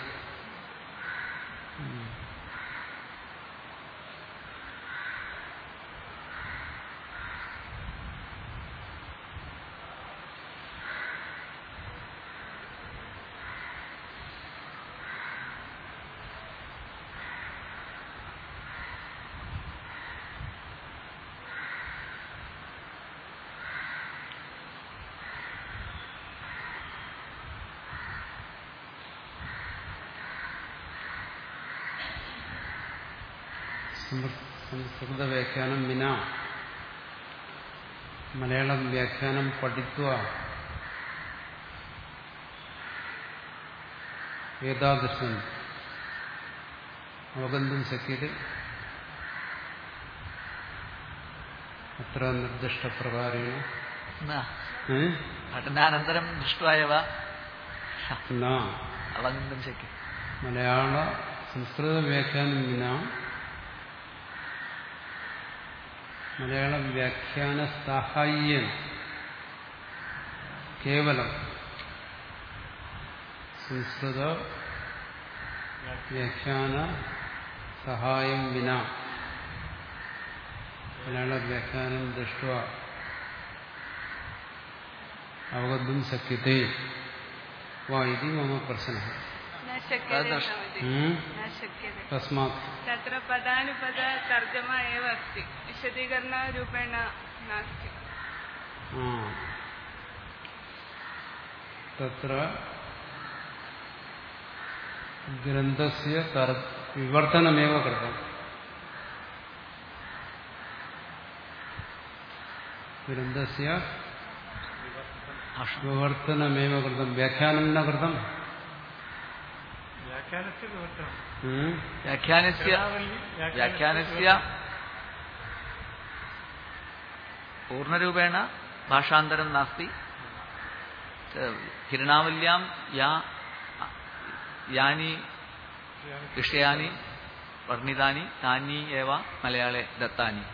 സംസ്കൃത വ്യാഖ്യാനം വിന മലയാളം വ്യാഖ്യാനം പഠിത്വ ഏതാദൃശം അവഗന്തും ശക്യത്തെ അത്ര നിർദ്ദിഷ്ടപ്രകാരേണ പഠനാനന്തരം ദൃഷ്ട്വായവ അവഗന്തും ശക്യം. മലയാള സംസ്കൃത വ്യാഖ്യാനം വിന മലയാള വ്യാഖ്യാന സാഹായ്യം കേവലം സംസ്കൃത വ്യാഖ്യാന സഹായം വിന മലയാള വ്യാഖ്യാനം ദൃഷ്ട്വാ അവഗന്തും ശക്യത്തെ വാ ഇതി മമ പ്രശ്നഃ. തസ്മാത് തത്ര പദാനുപദ തർജ്ജമ ഏവ അസ്തി, വിശദീകരണ രൂപേണ നാസ്തി. തത്ര ഗ്രന്ഥസ്യ വിവർത്തനമേവ കൃതം. ഗ്രന്ഥസ്യ വിവർത്തനമേവ കൃതം, വ്യാഖ്യാനം ന കൃതം. വ്യാഖ്യാനസ്യ വ്യാഖ്യാനസ്യ പൂർണ്ണരൂപേണ ഭാഷാന്തരം നാസ്തി. കിരണാവല്യാം യാ യാനി വിഷയാനി വർണ്ണിതാനി താനി ഏവ മലയാളെ ദത്താനി.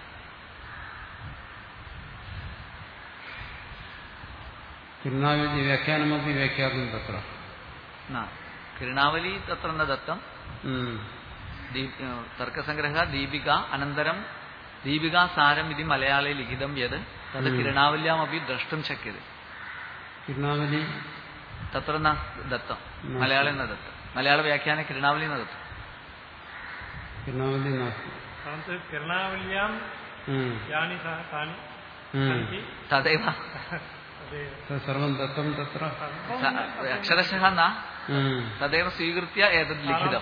കിരണാവലി വ്യാഖ്യാനമപി വ്യാഖ്യാതും തത്ര കിരണാവലി തത്ര ന ദത്തം. തർക്കസംഗ്രഹ ദീപിക അനന്തരം ദീപികാസാരം ഇതി മലയാളെ ലിഖിതം യത് തത് കിരണാവല്യാമപി ദ്രഷ്ടും ശക്യത്തെ. കിരണാവലി തത്ര ന ദത്തം, മലയാളെ ന ദത്തം. മലയാള വ്യാഖ്യാന കിരണാവലി ന ദത്തം. കിരണാവലി നാസ്തി. കിരണാവല്യാം യാനി താനി തദൈവ സർവം ദത്തം തത്ര അക്ഷരശഃ ന തദൈവ സ്വീകൃത്യ ഏതദ് ലിഖിതം.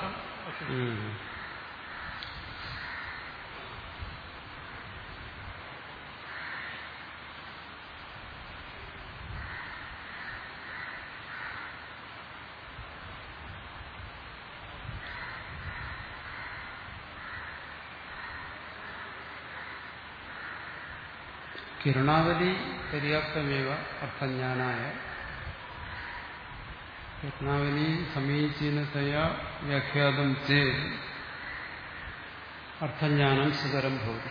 കിരണാവലി പര്യാപ്തമേവ അർത്ഥജ്ഞാനായ. കിരണാവലി സമീചീനതയാ വ്യാഖ്യാതം ചേത് അർത്ഥജ്ഞാനം സുകരം ഭവതി.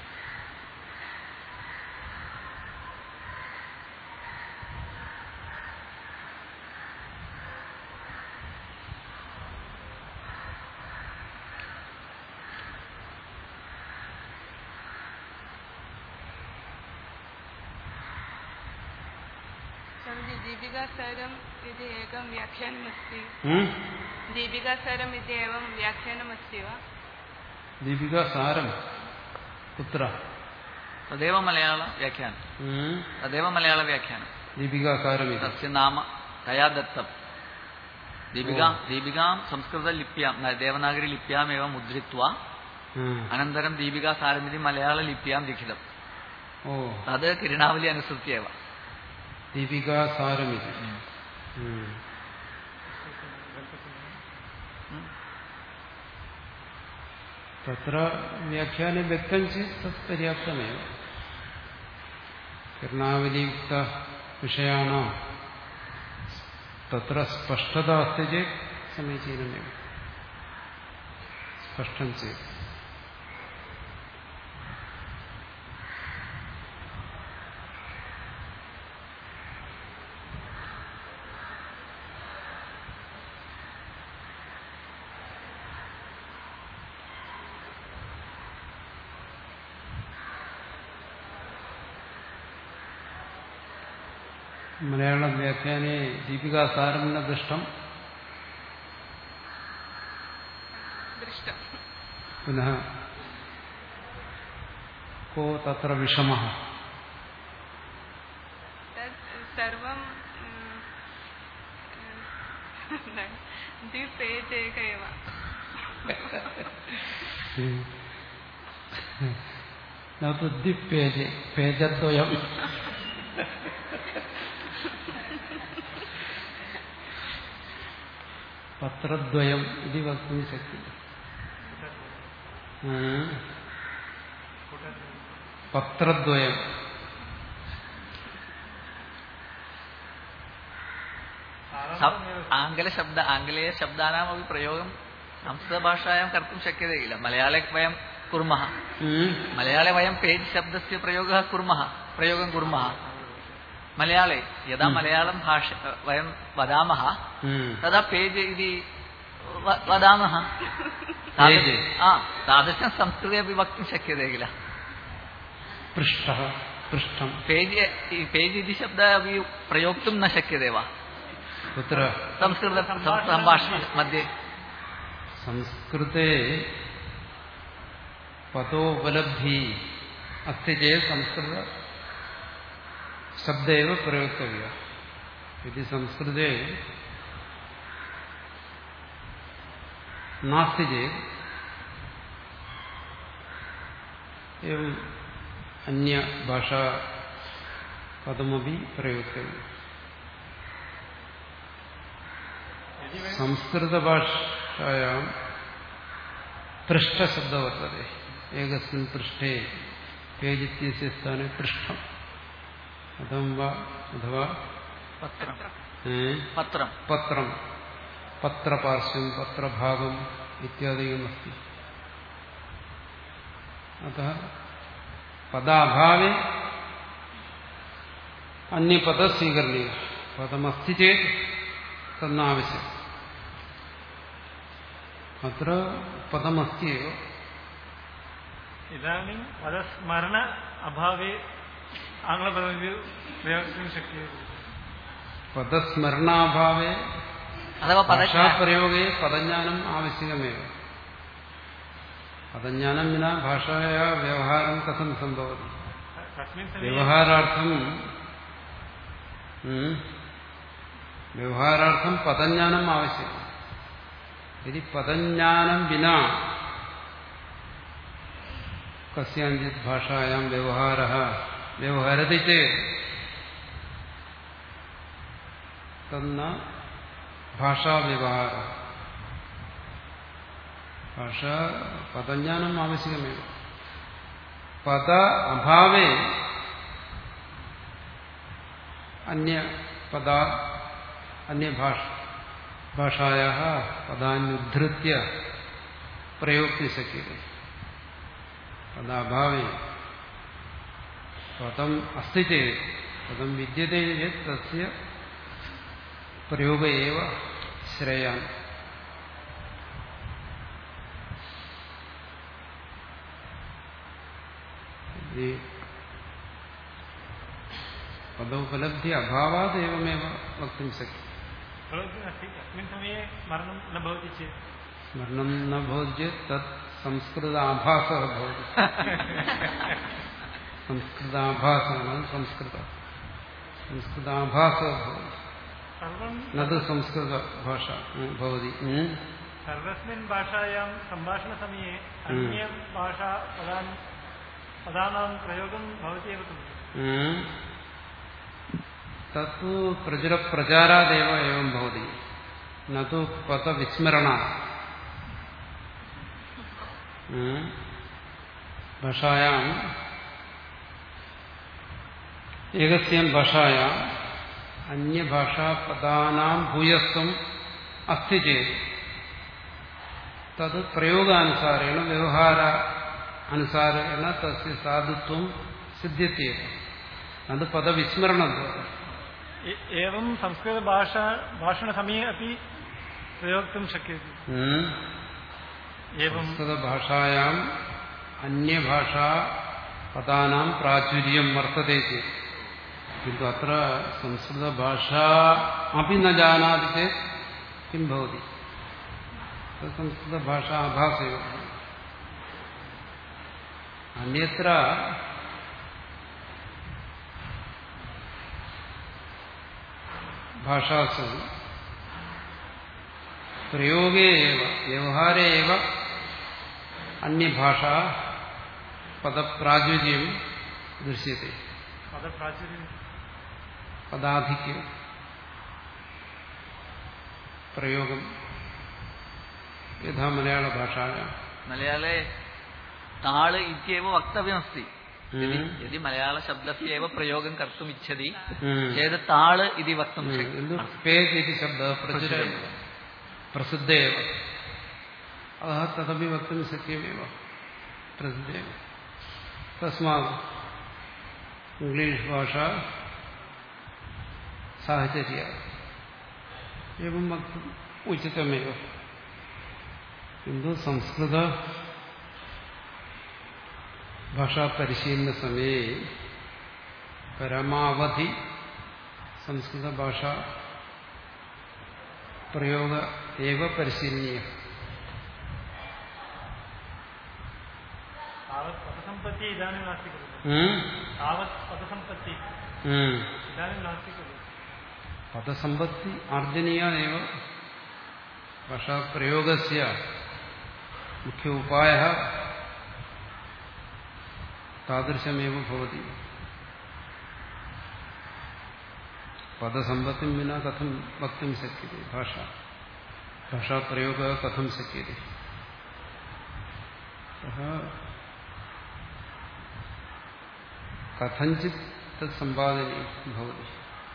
दीपिकासारम् इति एकं व्याख्यानमस्ति. दीपिकासारम् इति एवं व्याख्यानमस्ति वा? दीपिकासारं कुत्र? तदेव मलयाळ व्याख्यानं. तदेव मलयाळ व्याख्यानं. दीपिकासारम् तस्य नाम तया दत्तं. दीपिका दीपिकां संस्कृतलिप्यां देवनागरीलिप्यामेव मुद्रित्वा अनन्तरं दीपिकासारमिति मलयाळलिप्यां लिखितं. तद् किरणावली अनुसृत्य एव. दीपिकासारमिति तत्र व्याख्याने व्यक्तं चेत् तत् पर्याप्तमेव. किरणावलीयुक्तविषयाणां तत्र स्पष्टता अस्ति चेत् समीचीनमेव. स्पष्टं चेत् मलयाळ व्याख्याने दीपिकासारं न दृष्टं. पुनः को तत्र विषमः? सर्वं द्विपेज एक एव. നതുദ്ദിപ്പേജ് പേജദ്വയം പത്രദ്വയം ഇത് വക്തും ശക്യത്തെ. പത്രദ്വയം ആംഗലശബ്ദ ആംഗലേയ ശബ്ദാനാമപി പ്രയോഗം സംസ്കൃതഭാഷായാം കർത്തും ശക്യते किल. മലയാളെ വയം കുർമഃ മലയാളെ വയം പേജ് ശബ്ദസ്യ പ്രയോഗः കുർമः പ്രയോഗം കുർമः മലയാളെ യഥാ മലയാളം ഭാഷ വയം വദാമः തഥാ പേജ് ഇതി വദാമः. താദൃശം സംസ്കൃതെ अपि वक्तुं शक्यते किल. पृष्ठः पृष्ठं पेज् पेज् इति शब्दः अपि प्रयोक्तुं न शक्यते वा कुत्र संस्कृत सम्भाषण मध्ये. संस्कृते पदोपलब्धि अस्ति चेत् संस्कृत शब्द एव प्रयोक्तव्यः. यदि संस्कृते नास्ति चेत् एवम् अन्यभाषा पदमपि प्रयोक्तव्यम्. संस्कृतभाषायां पृष्ठशब्दः वर्तते. एकस्मिन् पृष्ठे पेज् इत्यस्य स्थाने पृष्ठम् अथवा अथवा पत्रं पत्रं पत्रं पत्रपार्श्वं पत्रभागम् इत्यादिकमस्ति. अतः पदाभावे अन्यपदं स्वीकरणीयः. पदमस्ति चेत् तन्नावश्यकम्. अत्र पदमस्ति एव. इदानीं पदस्मरण अभावे आङ्ग्लपदमपि प्रयोक्तुं शक्यते. पदस्मरणाभावे अथवा भाषाप्रयोगे पदज्ञानम् आवश्यकमेव. पदज्ञानं विना भाषायाः व्यवहारं कथं सम्भवति? व्यवहारार्थं व्यवहारार्थं पदज्ञानम् आवश्यकम्. यदि पदज्ञानं विना कस्याञ्चित् भाषायां व्यवहारः व्यवहरति चेत् तन्न भाषाव्यवहारः. भाषा पदज्ञानम् आवश्यकमेव. पद अभावे अन्य पदा अन्य भाषा भाषायाः पदानि उद्धृत्य प्रयोक्तुं शक्यते. पदाभावे पदम् अस्ति चेत् पदं विद्यते चेत् तस्य प्रयोग एव श्रेयः. पदोपलब्धि अभावात् एवमेव वक्तुं शक्यते. अस्मिन् समये स्मरणं न भवति चेत् स्मरणं न भवति चेत् तत् संस्कृताभासः भवति. संस्कृताभासः न संस्कृत संस्कृताभासः भवति न तु संस्कृतभाषा भवति. सर्वस्मिन् भाषायां सम्भाषणसमये अन्यभाषा पदान् पदानां प्रयोगं भवति एव खलु. तत्तु प्रचुरप्रचारादेव एवं भवति न तु पदविस्मरणात्. भाषायाम् एकस्यां भाषायाम् अन्यभाषापदानां भूयस्त्वम् अस्ति चेत् तद् प्रयोगानुसारेण व्यवहार अनुसारेण तस्य साधुत्वं सिद्ध्यति एव. न तु पदविस्मरणं भवति. एवं संस्कृतभाषा भाषणसमये अपि प्रयोक्तुं शक्यते. एवं संस्कृतभाषायाम् अन्यभाषा पदानां प्राचुर्यं वर्तते चेत् किन्तु अत्र संस्कृतभाषा अपि न जानाति चेत् किं भवति? तत् संस्कृतभाषा अभासेव. अन्यत्र भाषासु प्रयोगे एव व्यवहारे एव अन्यभाषा പദപ്രാചുര്യം ദൃശ്യത്തെ. പദപ്രാചുര്യം പദാധിക്യം പ്രയോഗം യഥാ മലയാള ഭാഷായാം മലയാളേ താള് ഇത്യവ വക്തവ്യമസ്തി. यदि मलयाळ शब्दस्य एव प्रयोगं कर्तुम् इच्छति चेत् ताळ इति वक्तुं शक्यते. पेज् इति शब्दः प्रचुरः प्रसिद्ध एव, अतः तदपि वक्तुं शक्यमेव, प्रसिद्ध एव. तस्मात् इङ्ग्लिश् भाषा साहचर्या एवं वक्तुम् उचितमेव. किन्तु संस्कृत भाषा परिशीलन समये परमावधि संस्कृत भाषा प्रयोग एव परिशीलनीय. तावत् पदसम्पत्ति इदानीं नास्ति खलु. तावत् पदसम्पत्ति इदानीं नास्ति खलु. पदसम्पत्ति आर्जनीया एव. भाषा प्रयोगस्य मुख्य उपायः तादृशमेव भवति. पदसम्पत्तिं विना कथं वक्तुं शक्यते? भाषा भाषाप्रयोगः कथं शक्यते? अतः कथञ्चित् तत् सम्पादनीयं भवति.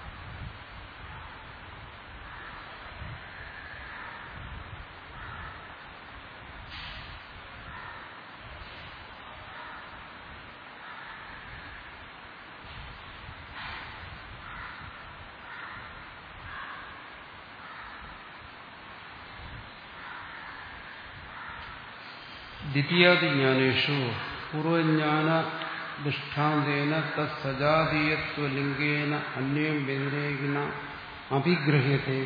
द्वितीयादिज्ञानेषु पूर्वज्ञानदृष्टान्तेन तत्सजातीयत्वलिङ्गेन अन्यं व्यतिरेकिण अभिगृह्यते.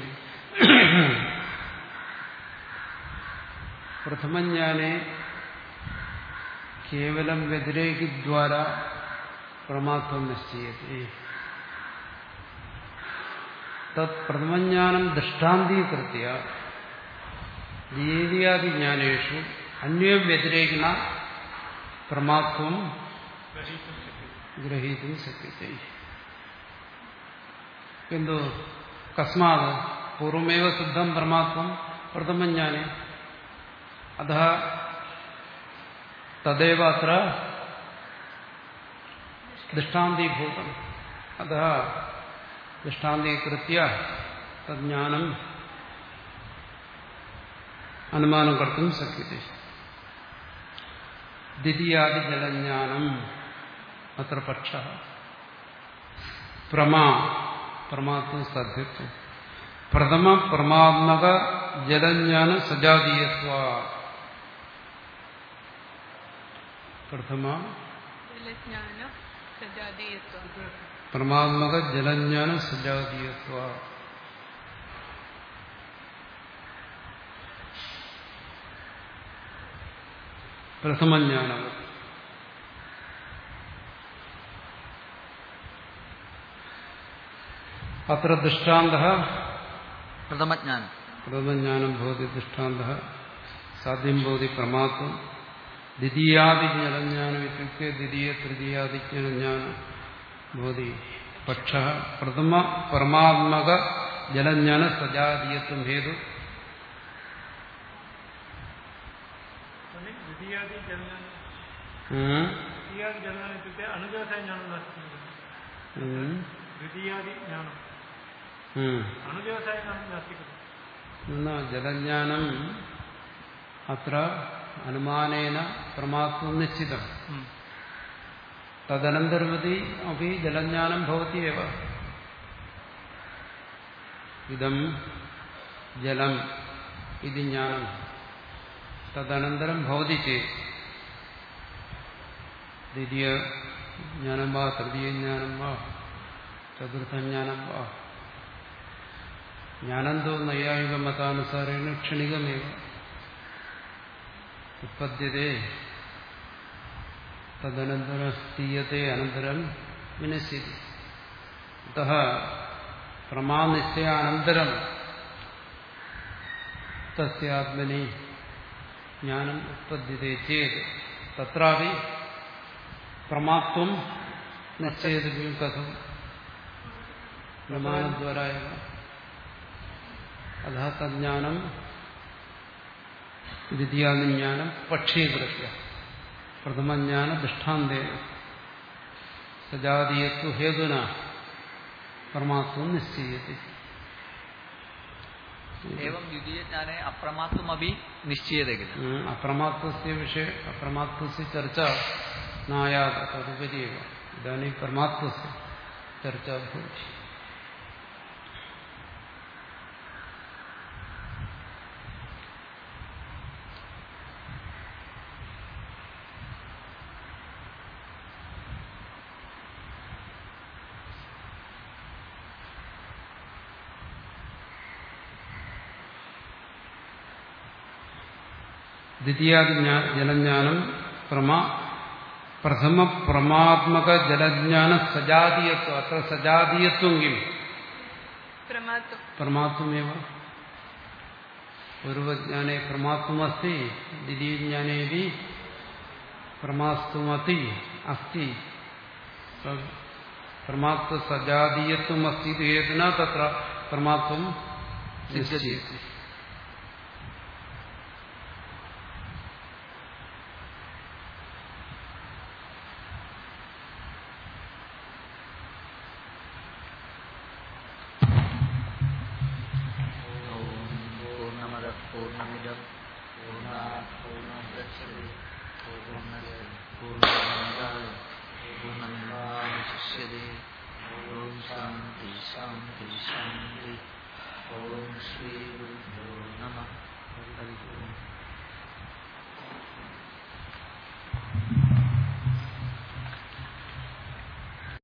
प्रथमज्ञाने केवलं व्यतिरेकिद्वारा प्रमात्वं निश्चीयते. तत् प्रथमज्ञानं दृष्टान्तीकृत्य द्वितीयादिज्ञानेषु अन्य व्यतिरेकिण प्रमात्वं ग्रहीतुं शक्यते. किन्तु कस्मात् पूर्वमेव सिद्धं प्रमात्वं प्रथमज्ञाने, अतः तदेव अत्र दृष्टान्तीभूतम्. अतः दृष्टान्तीकृत्य तज्ज्ञानम् अनुमानं कर्तुं शक्यते. द्वितीयादिजलज्ञानम् अत्र पक्षः. प्रमा प्रमात्वं साध्यत्वं. प्रथम प्रमात्मक जलज्ञान सजातीयत्वात्. प्रथम प्रमात्मक जलज्ञान सजातीयत्वात्. प्रथमज्ञानम् अत्र दृष्टान्तः प्रथमज्ञानं प्रथमज्ञानं भवति. दृष्टान्तः साध्यं भवति प्रमात्वं. द्वितीयादिज्ञानज्ञानम् इत्युक्ते द्वितीय तृतीयादिज्ञानज्ञानं भवति पक्षः. प्रथम परमात्मक जलज्ञान सजातीयत्वं हेतु द्वितीयादिज्ञानम् इत्युक्ते अनुव्यवसायज्ञानं नास्ति. द्वितीयादिज्ञानम् अनुव्यवसायज्ञानं नास्ति खलु. न जलज्ञानम् अत्र अनुमानेन प्रमात्वं निश्चितम्. तदनन्तरमपि अपि जलज्ञानं भवति एव. इदं जलम् इति ज्ञानं तदनन्तरं भवति चेत् द्वितीयज्ञानं वा तृतीयज्ञानं वा चतुर्थज्ञानं वा ज्ञानं तु नैयायिकमतानुसारेण क्षणिकमेव उत्पद्यते. तदनन्तरं स्थीयते, अनन्तरं विनश्यति. अतः प्रमानिश्चयानन्तरं तस्य आत्मनि ज्ञानम् उत्पद्यते चेत् तत्रापि പ്രമാത്വം നിശ്ചയിക്കും കഥം പ്രമാണദ്വാരായ അതാ തജ്ഞാനം ദ്വിതീയാജ്ഞാനം പക്ഷീകൃത്യ പ്രഥമജ്ഞാന ദൃഷ്ടാന്തേന സജാതീയത്വ ഹേതുന പ്രമാത്വം നിശ്ചയത്തെ. एवं द्वितीयज्ञाने अप्रमात्वमपि निश्चीयते किल. अप्रमात्वस्य विषये अप्रमात्वस्य चर्चा नायात् तदुपरि एव इदानीं परमात्मस्य चर्चा भवति. ദ്വിതീയാജ്ഞാനം പ്രമാ പ്രഥമ പ്രമാത്മക ജലജ്ഞാന സജാതീയത്വം. അത്ര സജാതീയത്വം കിം പ്രമാത്വമേവ. പൂർവജ്ഞാനേ പ്രമാത്വമസ്തി ദ്വിതീയജ്ഞാനേപി പ്രമാസ്ത്വമതി അസ്തി. പ്രമാത്വ സജാതീയത്വം അസ്തി ഹേതുന തത്ര പ്രമാത്വം നിശ്ചയത്തെ. शांति शांति शांति. ओम श्री गुरुभ्यो नमः. हरि ओम.